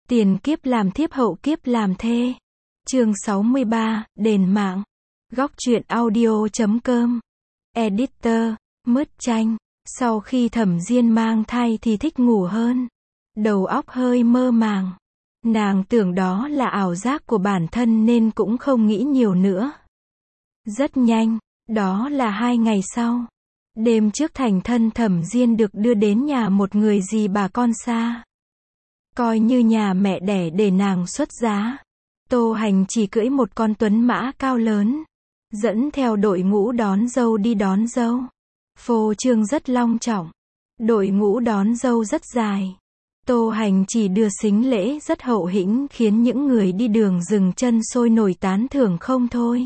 Tiền kiếp làm thiếp hậu kiếp làm thê. Chương 63, đền mạng. Góc truyện audio.com. Editor, Mứt Chanh. Sau khi Thẩm Diên mang thai thì thích ngủ hơn. Đầu óc hơi mơ màng. Nàng tưởng đó là ảo giác của bản thân nên cũng không nghĩ nhiều nữa. Rất nhanh, đó là 2 ngày sau. Đêm trước thành thân Thẩm Diên được đưa đến nhà một người dì bà con xa. Coi như nhà mẹ đẻ để nàng xuất giá. Tô Hành chỉ cưỡi một con tuấn mã cao lớn, dẫn theo đội ngũ đón dâu đi đón dâu. Phô trương rất long trọng. Đội ngũ đón dâu rất dài. Tô Hành chỉ đưa sính lễ rất hậu hĩnh khiến những người đi đường dừng chân sôi nổi tán thưởng không thôi.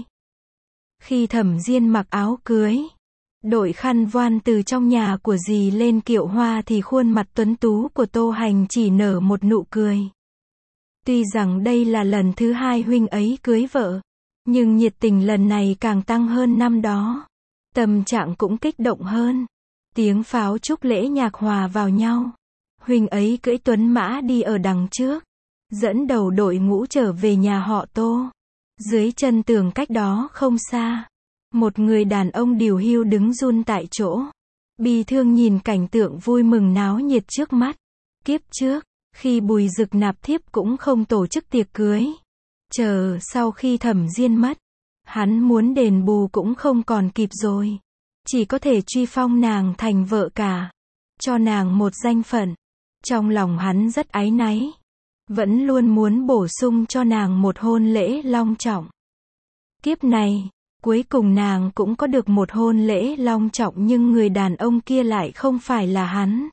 Khi Thẩm Diên mặc áo cưới, đội khăn voan từ trong nhà của dì lên kiệu hoa thì khuôn mặt tuấn tú của Tô Hành chỉ nở một nụ cười. Tuy rằng đây là lần thứ 2 huynh ấy cưới vợ, nhưng nhiệt tình lần này càng tăng hơn năm đó. Tâm trạng cũng kích động hơn. Tiếng pháo chúc lễ nhạc hòa vào nhau. Huynh ấy cưỡi tuấn mã đi ở đằng trước, dẫn đầu đội ngũ trở về nhà họ Tô. Dưới chân tường cách đó không xa, một người đàn ông điều hưu đứng run tại chỗ, bi thương nhìn cảnh tượng vui mừng náo nhiệt trước mắt. Kiếp trước, khi Bùi Dực nạp thiếp cũng không tổ chức tiệc cưới. Chờ sau khi Thẩm Diên mất, hắn muốn đền bù cũng không còn kịp rồi. Chỉ có thể truy phong nàng thành vợ cả, cho nàng một danh phận. Trong lòng hắn rất áy náy, vẫn luôn muốn bổ sung cho nàng một hôn lễ long trọng. Kiếp này, cuối cùng nàng cũng có được một hôn lễ long trọng nhưng người đàn ông kia lại không phải là hắn.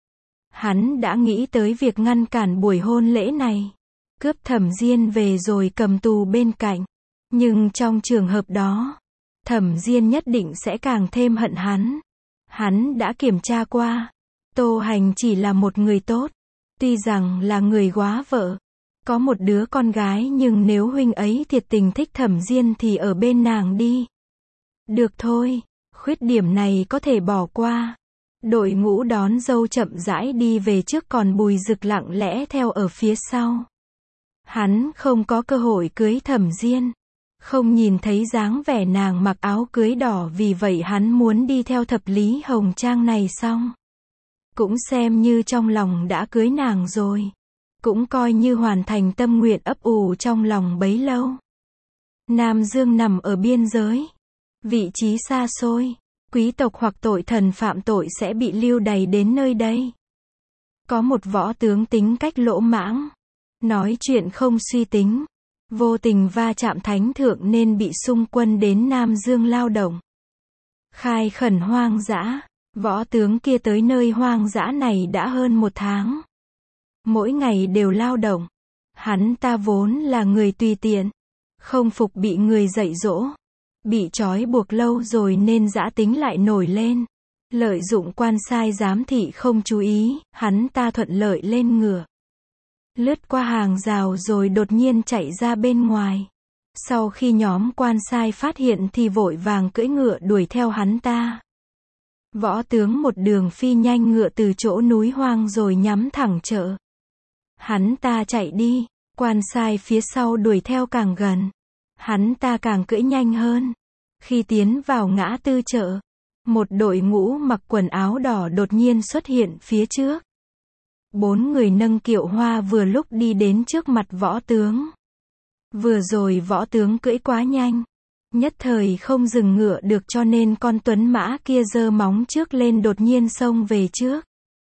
Hắn đã nghĩ tới việc ngăn cản buổi hôn lễ này, cướp Thẩm Diên về rồi cầm tù bên cạnh. Nhưng trong trường hợp đó, Thẩm Diên nhất định sẽ càng thêm hận hắn. Hắn đã kiểm tra qua, Tô Hành chỉ là một người tốt. Tuy rằng là người góa vợ, có một đứa con gái nhưng nếu huynh ấy thiệt tình thích Thẩm Diên thì ở bên nàng đi. Được thôi, khuyết điểm này có thể bỏ qua. Đội ngũ đón dâu chậm rãi đi về trước còn Bùi Dực lặng lẽ theo ở phía sau. Hắn không có cơ hội cưới Thẩm Diên, không nhìn thấy dáng vẻ nàng mặc áo cưới đỏ, vì vậy hắn muốn đi theo thập lý hồng trang này xong, cũng xem như trong lòng đã cưới nàng rồi, cũng coi như hoàn thành tâm nguyện ấp ủ trong lòng bấy lâu. Nam Dương nằm ở biên giới, vị trí xa xôi, quý tộc hoặc tội thần phạm tội sẽ bị lưu đày đến nơi đây. Có một võ tướng tính cách lỗ mãng, nói chuyện không suy tính, vô tình va chạm thánh thượng nên bị xung quân đến Nam Dương lao động. Khai khẩn hoang dã, võ tướng kia tới nơi hoang dã này đã hơn 1 tháng. Mỗi ngày đều lao động. Hắn ta vốn là người tùy tiện, không phục bị người dạy dỗ, bị trói buộc lâu rồi nên dã tính lại nổi lên. Lợi dụng quan sai giám thị không chú ý, hắn ta thuận lợi lên ngựa, lướt qua hàng rào rồi đột nhiên chạy ra bên ngoài. Sau khi nhóm quan sai phát hiện thì vội vàng cưỡi ngựa đuổi theo hắn ta. Võ tướng một đường phi nhanh ngựa từ chỗ núi hoang rồi nhắm thẳng chợ. Hắn ta chạy đi, quan sai phía sau đuổi theo càng gần. Hắn ta càng cưỡi nhanh hơn. Khi tiến vào ngã tư chợ, một đội ngũ mặc quần áo đỏ đột nhiên xuất hiện phía trước. 4 người nâng kiệu hoa vừa lúc đi đến trước mặt võ tướng. Vừa rồi võ tướng cưỡi quá nhanh, nhất thời không dừng ngựa được cho nên con tuấn mã kia giơ móng trước lên đột nhiên xông về trước.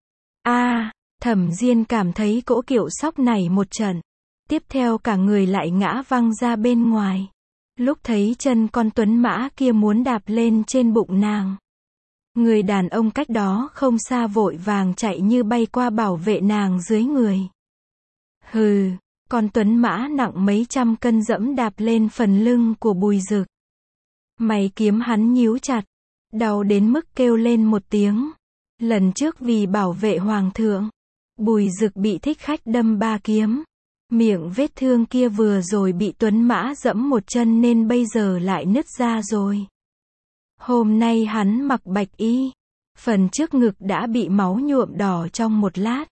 Thẩm Diên cảm thấy cỗ kiệu sóc này một trận. Tiếp theo cả người lại ngã văng ra bên ngoài. Lúc thấy chân con tuấn mã kia muốn đạp lên trên bụng nàng, người đàn ông cách đó không xa vội vàng chạy như bay qua bảo vệ nàng dưới người. Hừ, con tuấn mã nặng mấy trăm cân dẫm đạp lên phần lưng của Bùi Dực. Mày kiếm hắn nhíu chặt, đau đến mức kêu lên một tiếng. Lần trước vì bảo vệ hoàng thượng, Bùi Dực bị thích khách đâm 3 kiếm. Miệng vết thương kia vừa rồi bị tuấn mã dẫm một chân nên bây giờ lại nứt ra rồi. Hôm nay hắn mặc bạch y, phần trước ngực đã bị máu nhuộm đỏ trong một lát.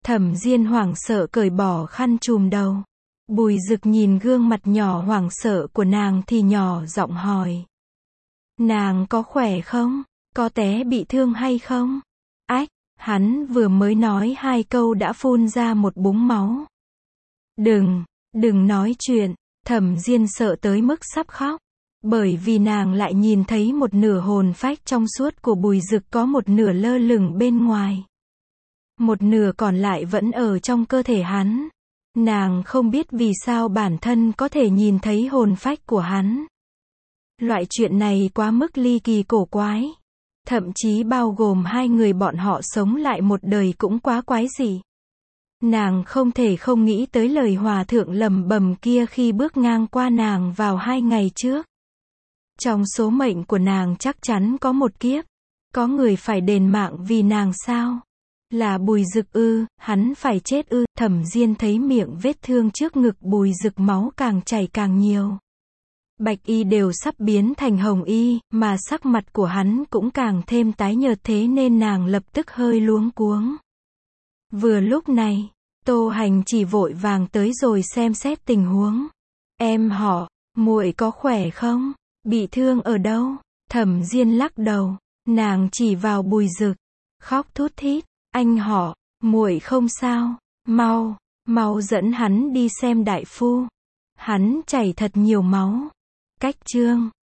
Thẩm Diên hoảng sợ cởi bỏ khăn trùm đầu. Bùi Dực nhìn gương mặt nhỏ hoảng sợ của nàng thì nhỏ giọng hỏi. Nàng có khỏe không? Có té bị thương hay không? Ách, hắn vừa mới nói 2 câu đã phun ra một búng máu. Đừng nói chuyện, Thẩm Diên sợ tới mức sắp khóc. Bởi vì nàng lại nhìn thấy một nửa hồn phách trong suốt của Bùi Dực có một nửa lơ lửng bên ngoài. Một nửa còn lại vẫn ở trong cơ thể hắn. Nàng không biết vì sao bản thân có thể nhìn thấy hồn phách của hắn. Loại chuyện này quá mức ly kỳ cổ quái. Thậm chí bao gồm 2 người bọn họ sống lại một đời cũng quá quái dị. Nàng không thể không nghĩ tới lời hòa thượng lẩm bẩm kia khi bước ngang qua nàng vào 2 ngày trước. Trong số mệnh của nàng chắc chắn có một kiếp. Có người phải đền mạng vì nàng sao? Là Bùi Dực ư? Hắn phải chết ư? Thẩm Diên thấy miệng vết thương trước ngực Bùi Dực máu càng chảy càng nhiều. Bạch y đều sắp biến thành hồng y, mà sắc mặt của hắn cũng càng thêm tái nhợt, thế nên nàng lập tức hơi luống cuống. Vừa lúc này, Tô Hành chỉ vội vàng tới rồi xem xét tình huống. Em họ, muội có khỏe không? Bị thương ở đâu? Thẩm Diên lắc đầu, nàng chỉ vào Bùi Dực, khóc thút thít. Anh họ, muội không sao, mau dẫn hắn đi xem đại phu. Hắn chảy thật nhiều máu. Cách chương